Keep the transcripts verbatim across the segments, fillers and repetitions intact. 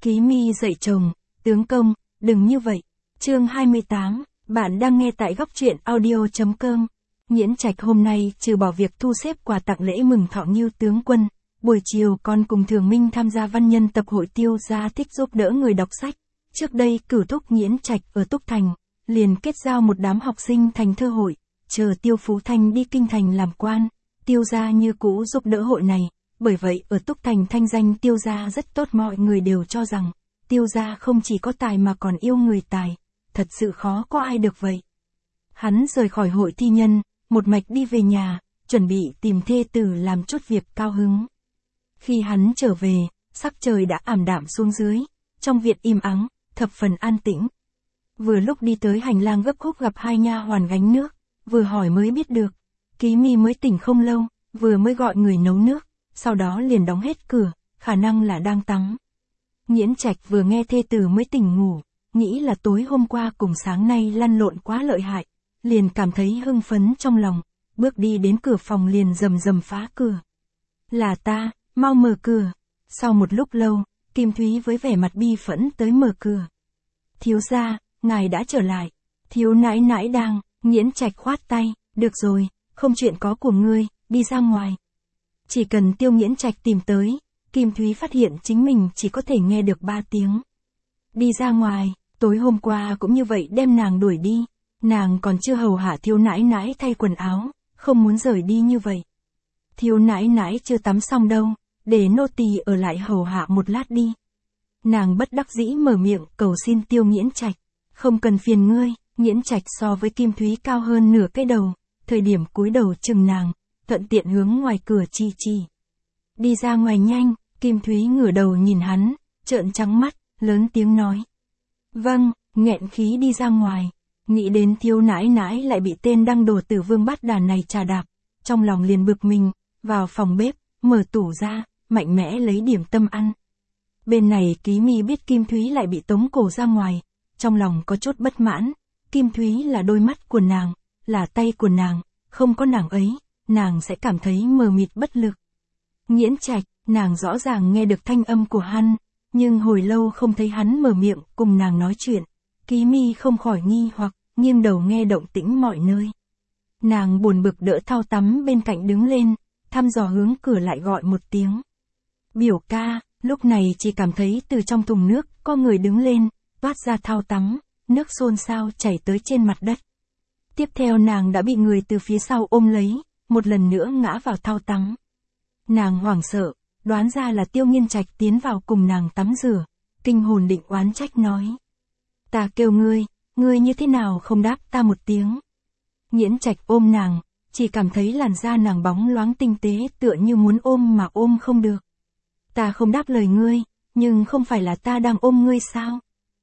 Ký mi dậy chồng, tướng công, đừng như vậy. Chương hai mươi tám, bạn đang nghe tại góc truyện audio chấm com. Nghiễn Trạch hôm nay trừ bỏ việc thu xếp quà tặng lễ mừng thọ Ngưu tướng quân, buổi chiều còn cùng Thường Minh tham gia văn nhân tập hội Tiêu gia thích giúp đỡ người đọc sách. Trước đây cửu thúc Nghiễn Trạch ở Túc Thành, liền kết giao một đám học sinh thành thơ hội, chờ Tiêu Phú Thanh đi kinh thành làm quan, Tiêu gia như cũ giúp đỡ hội này. Bởi vậy ở Túc Thành thanh danh Tiêu gia rất tốt, mọi người đều cho rằng Tiêu gia không chỉ có tài mà còn yêu người tài, thật sự khó có ai được vậy. Hắn rời khỏi hội thi nhân, một mạch đi về nhà, chuẩn bị tìm thê tử làm chút việc cao hứng. Khi hắn trở về, sắc trời đã ảm đạm xuống dưới, trong viện im ắng, thập phần an tĩnh. Vừa lúc đi tới hành lang gấp khúc gặp hai nha hoàn gánh nước, vừa hỏi mới biết được, Ký mi mới tỉnh không lâu, vừa mới gọi người nấu nước, sau đó liền đóng hết cửa, khả năng là đang tắm. Nghiễn Trạch vừa nghe thê tử mới tỉnh ngủ, nghĩ là tối hôm qua cùng sáng nay lăn lộn quá lợi hại, liền cảm thấy hưng phấn trong lòng, bước đi đến cửa phòng liền rầm rầm phá cửa. Là ta, mau mở cửa. Sau một lúc lâu, Kim Thúy với vẻ mặt bi phẫn tới mở cửa. Thiếu gia, ngài đã trở lại. Thiếu nãi nãi đang. Nghiễn Trạch khoát tay, được rồi, không chuyện có của ngươi, đi ra ngoài. Chỉ cần Tiêu Nghiễn Trạch tìm tới, Kim Thúy phát hiện chính mình chỉ có thể nghe được ba tiếng. Đi ra ngoài, tối hôm qua cũng như vậy đem nàng đuổi đi, nàng còn chưa hầu hạ thiếu nãi nãi thay quần áo, không muốn rời đi như vậy. Thiếu nãi nãi chưa tắm xong đâu, để nô tỳ ở lại hầu hạ một lát đi. Nàng bất đắc dĩ mở miệng cầu xin Tiêu Nghiễn Trạch, không cần phiền ngươi. Nghiễn Trạch so với Kim Thúy cao hơn nửa cái đầu, thời điểm cúi đầu chừng nàng, thuận tiện hướng ngoài cửa chi chi. Đi ra ngoài nhanh. Kim Thúy ngửa đầu nhìn hắn, trợn trắng mắt, lớn tiếng nói. Vâng, nghẹn khí đi ra ngoài. Nghĩ đến thiếu nãi nãi lại bị tên đăng đồ tử vương bắt đàn này trà đạp, trong lòng liền bực mình, vào phòng bếp, mở tủ ra, mạnh mẽ lấy điểm tâm ăn. Bên này Ký mi biết Kim Thúy lại bị tống cổ ra ngoài, trong lòng có chút bất mãn. Kim Thúy là đôi mắt của nàng, là tay của nàng, không có nàng ấy, nàng sẽ cảm thấy mờ mịt bất lực. Nghiễn Trạch, nàng rõ ràng nghe được thanh âm của hắn, nhưng hồi lâu không thấy hắn mở miệng cùng nàng nói chuyện. Ký mi không khỏi nghi hoặc, nghiêng đầu nghe động tĩnh mọi nơi. Nàng buồn bực đỡ thau tắm bên cạnh đứng lên, thăm dò hướng cửa lại gọi một tiếng. Biểu ca, lúc này chỉ cảm thấy từ trong thùng nước có người đứng lên, toát ra thau tắm, nước xôn xao chảy tới trên mặt đất. Tiếp theo nàng đã bị người từ phía sau ôm lấy, một lần nữa ngã vào thau tắm. Nàng hoảng sợ, đoán ra là Tiêu Nghiễn Trạch tiến vào cùng nàng tắm rửa, kinh hồn định oán trách nói. Ta kêu ngươi, ngươi như thế nào không đáp ta một tiếng. Nghiễn Trạch ôm nàng, chỉ cảm thấy làn da nàng bóng loáng tinh tế tựa như muốn ôm mà ôm không được. Ta không đáp lời ngươi, nhưng không phải là ta đang ôm ngươi sao?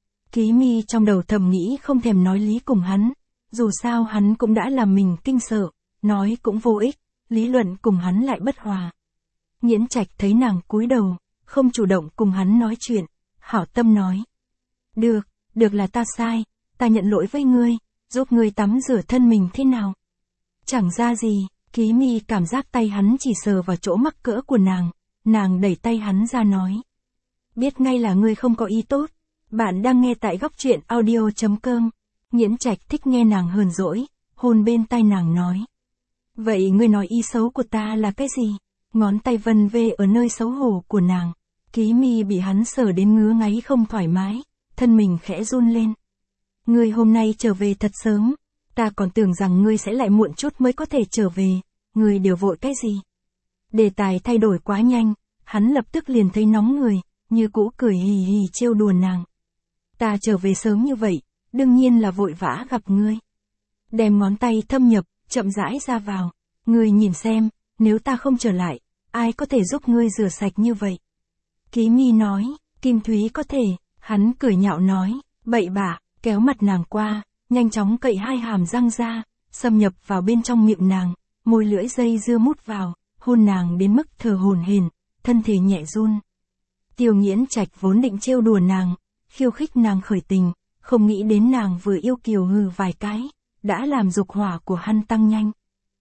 Ký mi trong đầu thầm nghĩ không thèm nói lý cùng hắn, dù sao hắn cũng đã làm mình kinh sợ, nói cũng vô ích, lý luận cùng hắn lại bất hòa. Nghiễn Trạch thấy nàng cúi đầu, không chủ động cùng hắn nói chuyện, hảo tâm nói. Được, được là ta sai, ta nhận lỗi với ngươi, giúp ngươi tắm rửa thân mình thế nào. Chẳng ra gì, Ký mi cảm giác tay hắn chỉ sờ vào chỗ mắc cỡ của nàng, nàng đẩy tay hắn ra nói. Biết ngay là ngươi không có ý tốt, bạn đang nghe tại góc truyện audio chấm com. Nghiễn Trạch thích nghe nàng hờn dỗi, hôn bên tai nàng nói. Vậy ngươi nói ý xấu của ta là cái gì? Ngón tay vân vê ở nơi xấu hổ của nàng. Ký mi bị hắn sờ đến ngứa ngáy không thoải mái, thân mình khẽ run lên. Ngươi hôm nay trở về thật sớm, ta còn tưởng rằng ngươi sẽ lại muộn chút mới có thể trở về, ngươi đều vội cái gì? Đề tài thay đổi quá nhanh, hắn lập tức liền thấy nóng người, như cũ cười hì hì trêu đùa nàng. Ta trở về sớm như vậy, đương nhiên là vội vã gặp ngươi. Đem ngón tay thâm nhập, chậm rãi ra vào. Ngươi nhìn xem, nếu ta không trở lại, ai có thể giúp ngươi rửa sạch như vậy? Ký mi nói, Kim Thúy có thể. Hắn cười nhạo nói, bậy bạ, kéo mặt nàng qua, nhanh chóng cậy hai hàm răng ra, xâm nhập vào bên trong miệng nàng, môi lưỡi dây dưa mút vào, hôn nàng đến mức thở hổn hển, thân thể nhẹ run. Tiêu Nghiễn Trạch vốn định trêu đùa nàng, khiêu khích nàng khởi tình, không nghĩ đến nàng vừa yêu kiều hừ vài cái, đã làm dục hỏa của hắn tăng nhanh.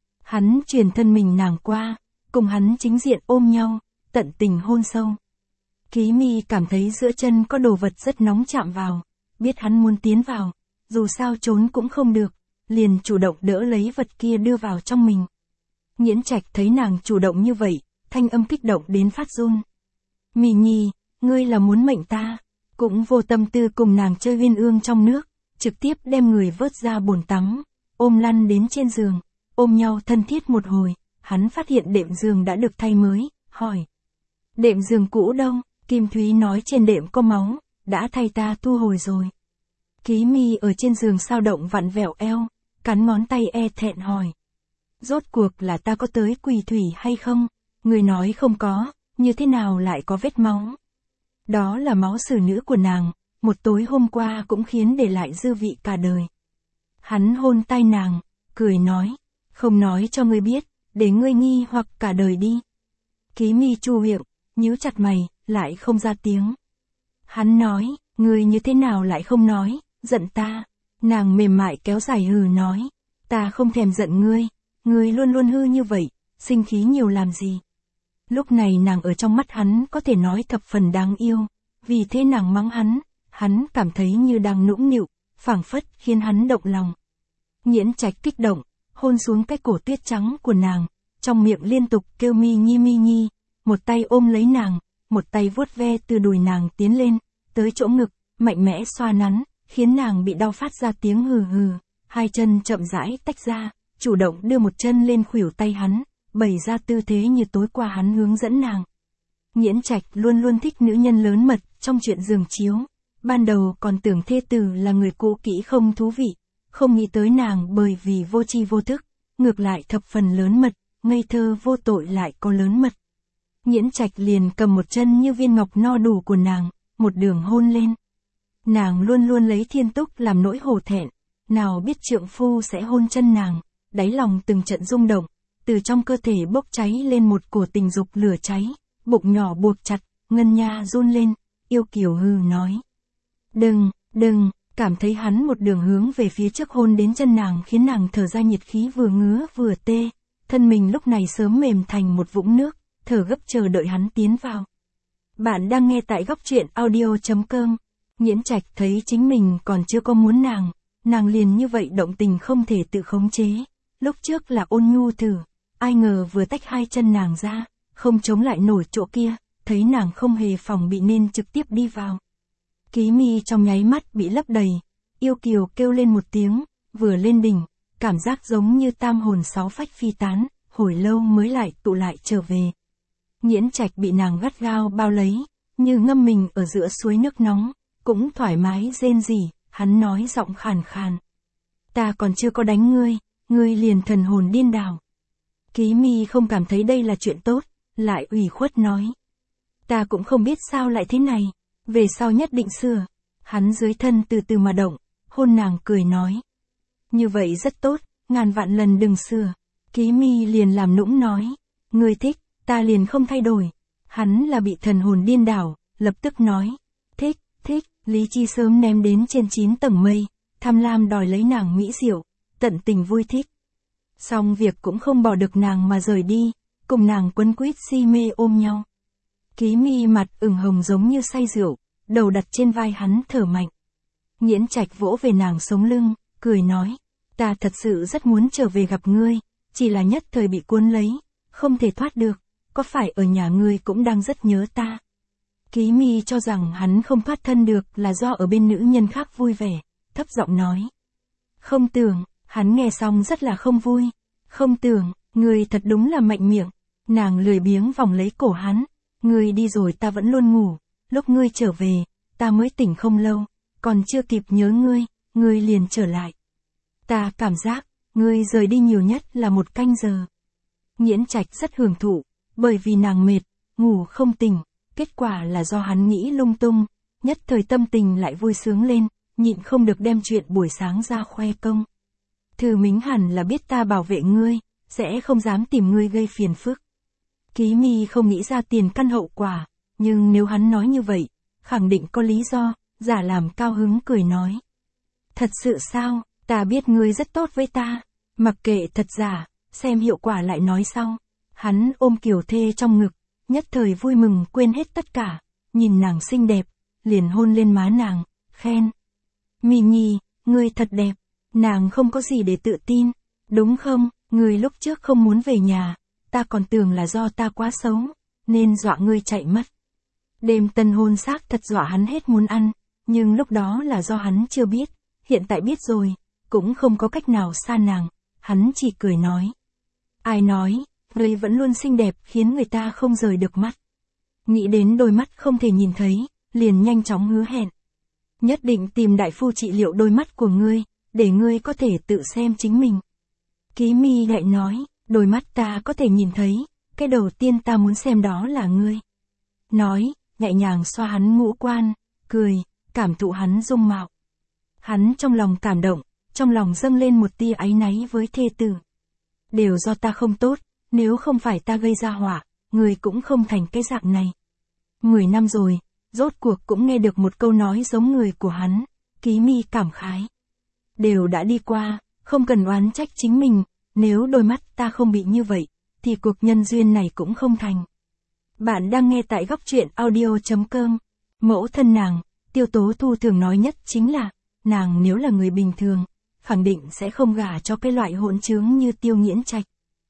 Hắn truyền thân mình nàng qua, cùng hắn chính diện ôm nhau, tận tình hôn sâu. Ký Mi cảm thấy giữa chân có đồ vật rất nóng chạm vào, biết hắn muốn tiến vào, dù sao trốn cũng không được, liền chủ động đỡ lấy vật kia đưa vào trong mình. Nghiễn Trạch thấy nàng chủ động như vậy, thanh âm kích động đến phát run. Mì Nhi, ngươi là muốn mệnh ta, cũng vô tâm tư cùng nàng chơi uyên ương trong nước, trực tiếp đem người vớt ra bồn tắm, ôm lăn đến trên giường, ôm nhau thân thiết một hồi, hắn phát hiện đệm giường đã được thay mới, hỏi. Đệm giường cũ đâu? Kim Thúy nói trên đệm có máu, đã thay ta thu hồi rồi. Ký Mi ở trên giường sao động vặn vẹo eo, cắn ngón tay e thẹn hỏi. Rốt cuộc là ta có tới quỳ thủy hay không? Người nói không có, như thế nào lại có vết máu? Đó là máu xử nữ của nàng, một tối hôm qua cũng khiến để lại dư vị cả đời. Hắn hôn tay nàng, cười nói, không nói cho ngươi biết, để ngươi nghi hoặc cả đời đi. Ký Mi chu miệng, nhíu chặt mày, lại không ra tiếng. Hắn nói, ngươi như thế nào lại không nói, giận ta. Nàng mềm mại kéo dài hừ nói, ta không thèm giận ngươi, ngươi luôn luôn hư như vậy, sinh khí nhiều làm gì. Lúc này nàng ở trong mắt hắn có thể nói thập phần đáng yêu, vì thế nàng mắng hắn, hắn cảm thấy như đang nũng nịu, phảng phất khiến hắn động lòng. Nghiễn Trạch kích động, hôn xuống cái cổ tuyết trắng của nàng, trong miệng liên tục kêu Mi Nhi Mi Nhi, một tay ôm lấy nàng, một tay vuốt ve từ đùi nàng tiến lên, tới chỗ ngực, mạnh mẽ xoa nắn, khiến nàng bị đau phát ra tiếng hừ hừ, hai chân chậm rãi tách ra, chủ động đưa một chân lên khuỷu tay hắn, bày ra tư thế như tối qua hắn hướng dẫn nàng. Nghiễn Trạch luôn luôn thích nữ nhân lớn mật trong chuyện giường chiếu, ban đầu còn tưởng thê tử là người cũ kỹ không thú vị, không nghĩ tới nàng bởi vì vô tri vô thức, ngược lại thập phần lớn mật, ngây thơ vô tội lại có lớn mật. Nghiễn Trạch liền cầm một chân như viên ngọc no đủ của nàng, một đường hôn lên. Nàng luôn luôn lấy Thiên Túc làm nỗi hổ thẹn, nào biết trượng phu sẽ hôn chân nàng, đáy lòng từng trận rung động, từ trong cơ thể bốc cháy lên một cổ tình dục lửa cháy, bụng nhỏ buộc chặt, ngân nha run lên, yêu kiều hừ nói. Đừng, đừng, cảm thấy hắn một đường hướng về phía trước hôn đến chân nàng khiến nàng thở ra nhiệt khí vừa ngứa vừa tê, thân mình lúc này sớm mềm thành một vũng nước, thở gấp chờ đợi hắn tiến vào. Bạn đang nghe tại góc truyện audio chấm com. Nghiễn Trạch thấy chính mình còn chưa có muốn nàng, nàng liền như vậy động tình không thể tự khống chế. Lúc trước là ôn nhu thử, ai ngờ vừa tách hai chân nàng ra, không chống lại nổi chỗ kia, thấy nàng không hề phòng bị nên trực tiếp đi vào. Ký Mi trong nháy mắt bị lấp đầy, yêu kiều kêu lên một tiếng, vừa lên đỉnh, cảm giác giống như tam hồn sáu phách phi tán, hồi lâu mới lại tụ lại trở về. Nghiễn Trạch bị nàng gắt gao bao lấy, như ngâm mình ở giữa suối nước nóng, cũng thoải mái rên rỉ, hắn nói giọng khàn khàn. Ta còn chưa có đánh ngươi, ngươi liền thần hồn điên đảo. Ký Mi không cảm thấy đây là chuyện tốt, lại ủy khuất nói. Ta cũng không biết sao lại thế này, về sau nhất định sửa. Hắn dưới thân từ từ mà động, hôn nàng cười nói. Như vậy rất tốt, ngàn vạn lần đừng sửa. Ký Mi liền làm nũng nói. Ngươi thích, ta liền không thay đổi. Hắn là bị thần hồn điên đảo, lập tức nói. Thích, thích, lý trí sớm ném đến trên chín tầng mây, tham lam đòi lấy nàng mỹ diệu, tận tình vui thích. Xong việc cũng không bỏ được nàng mà rời đi, cùng nàng quấn quýt si mê ôm nhau. Ký Mi mặt ửng hồng giống như say rượu, đầu đặt trên vai hắn thở mạnh. Nghiễn Trạch vỗ về nàng sống lưng, cười nói, ta thật sự rất muốn trở về gặp ngươi, chỉ là nhất thời bị cuốn lấy, không thể thoát được, có phải ở nhà ngươi cũng đang rất nhớ ta. Ký Mi cho rằng hắn không thoát thân được là do ở bên nữ nhân khác vui vẻ, thấp giọng nói. Không tưởng, hắn nghe xong rất là không vui. Không tưởng, ngươi thật đúng là mạnh miệng. Nàng lười biếng vòng lấy cổ hắn. Ngươi đi rồi ta vẫn luôn ngủ, lúc ngươi trở về, ta mới tỉnh không lâu, còn chưa kịp nhớ ngươi, ngươi liền trở lại. Ta cảm giác, ngươi rời đi nhiều nhất là một canh giờ. Nghiễn Trạch rất hưởng thụ, bởi vì nàng mệt, ngủ không tỉnh, kết quả là do hắn nghĩ lung tung, nhất thời tâm tình lại vui sướng lên, nhịn không được đem chuyện buổi sáng ra khoe công. Thư Mính hẳn là biết ta bảo vệ ngươi, sẽ không dám tìm ngươi gây phiền phức. Ký Mi không nghĩ ra tiền căn hậu quả, nhưng nếu hắn nói như vậy, khẳng định có lý do, giả làm cao hứng cười nói. Thật sự sao, ta biết ngươi rất tốt với ta, mặc kệ thật giả, xem hiệu quả lại nói sau. Hắn ôm Kiều Thê trong ngực, nhất thời vui mừng quên hết tất cả, nhìn nàng xinh đẹp, liền hôn lên má nàng, khen. Mì Nhi, ngươi thật đẹp, nàng không có gì để tự tin, đúng không, ngươi lúc trước không muốn về nhà, ta còn tưởng là do ta quá xấu, nên dọa ngươi chạy mất. Đêm tân hôn xác thật dọa hắn hết muốn ăn, nhưng lúc đó là do hắn chưa biết, hiện tại biết rồi, cũng không có cách nào xa nàng, hắn chỉ cười nói. Ai nói, ngươi vẫn luôn xinh đẹp khiến người ta không rời được mắt. Nghĩ đến đôi mắt không thể nhìn thấy, liền nhanh chóng hứa hẹn. Nhất định tìm đại phu trị liệu đôi mắt của ngươi, để ngươi có thể tự xem chính mình. Ký Mi lại nói, đôi mắt ta có thể nhìn thấy, cái đầu tiên ta muốn xem đó là ngươi. Nói, nhẹ nhàng xoa hắn ngũ quan, cười, cảm thụ hắn dung mạo. Hắn trong lòng cảm động, trong lòng dâng lên một tia áy náy với thê tử. Đều do ta không tốt, nếu không phải ta gây ra họa, người cũng không thành cái dạng này. Mười năm rồi, rốt cuộc cũng nghe được một câu nói giống người của hắn, Ký Mi cảm khái. Đều đã đi qua, không cần oán trách chính mình, nếu đôi mắt ta không bị như vậy, thì cuộc nhân duyên này cũng không thành. Bạn đang nghe tại góc truyện audio chấm com. Mẫu thân nàng, Tiêu Tố Thu thường nói nhất chính là, nàng nếu là người bình thường, khẳng định sẽ không gả cho cái loại hỗn trướng như Tiêu Nghiễn Trạch.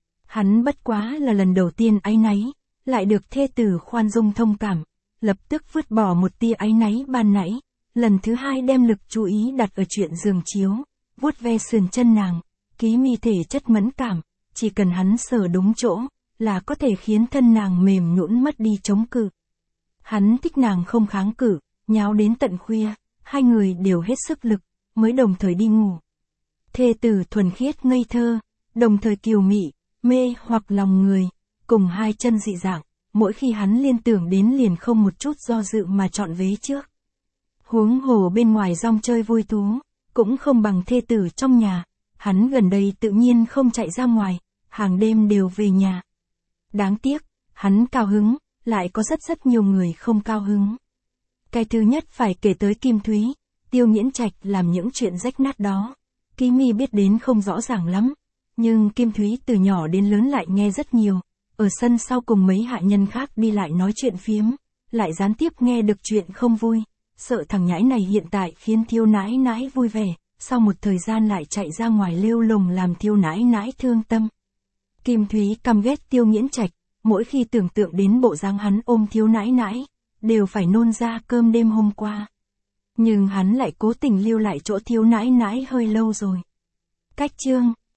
Hắn bất quá là lần đầu tiên áy náy, lại được thê tử khoan dung thông cảm, lập tức vứt bỏ một tia áy náy ban nãy, lần thứ hai đem lực chú ý đặt ở chuyện giường chiếu, vuốt ve sườn chân nàng, Ký Mi thể chất mẫn cảm, chỉ cần hắn sờ đúng chỗ, là có thể khiến thân nàng mềm nhũn mất đi chống cự. Hắn thích nàng không kháng cự, nháo đến tận khuya, hai người đều hết sức lực, mới đồng thời đi ngủ. Thê tử thuần khiết ngây thơ, đồng thời kiều mị, mê hoặc lòng người, cùng hai chân dị dạng, mỗi khi hắn liên tưởng đến liền không một chút do dự mà chọn vế trước. Huống hồ bên ngoài rong chơi vui thú, cũng không bằng thê tử trong nhà, hắn gần đây tự nhiên không chạy ra ngoài, hàng đêm đều về nhà. Đáng tiếc, hắn cao hứng, lại có rất rất nhiều người không cao hứng. Cái thứ nhất phải kể tới Kim Thúy, Tiêu Nghiễn Trạch làm những chuyện rách nát đó. Ký Mi biết đến không rõ ràng lắm, nhưng Kim Thúy từ nhỏ đến lớn lại nghe rất nhiều, ở sân sau cùng mấy hạ nhân khác đi lại nói chuyện phiếm, lại gián tiếp nghe được chuyện không vui, sợ thằng nhãi này hiện tại khiến Thiêu nãi nãi vui vẻ, sau một thời gian lại chạy ra ngoài lêu lồng làm Thiêu nãi nãi thương tâm. Kim Thúy căm ghét Tiêu Nghiễn Trạch, mỗi khi tưởng tượng đến bộ dáng hắn ôm Thiếu nãi nãi, đều phải nôn ra cơm đêm hôm qua. Nhưng hắn lại cố tình lưu lại chỗ Thiếu nãi nãi hơi lâu rồi. Cách chương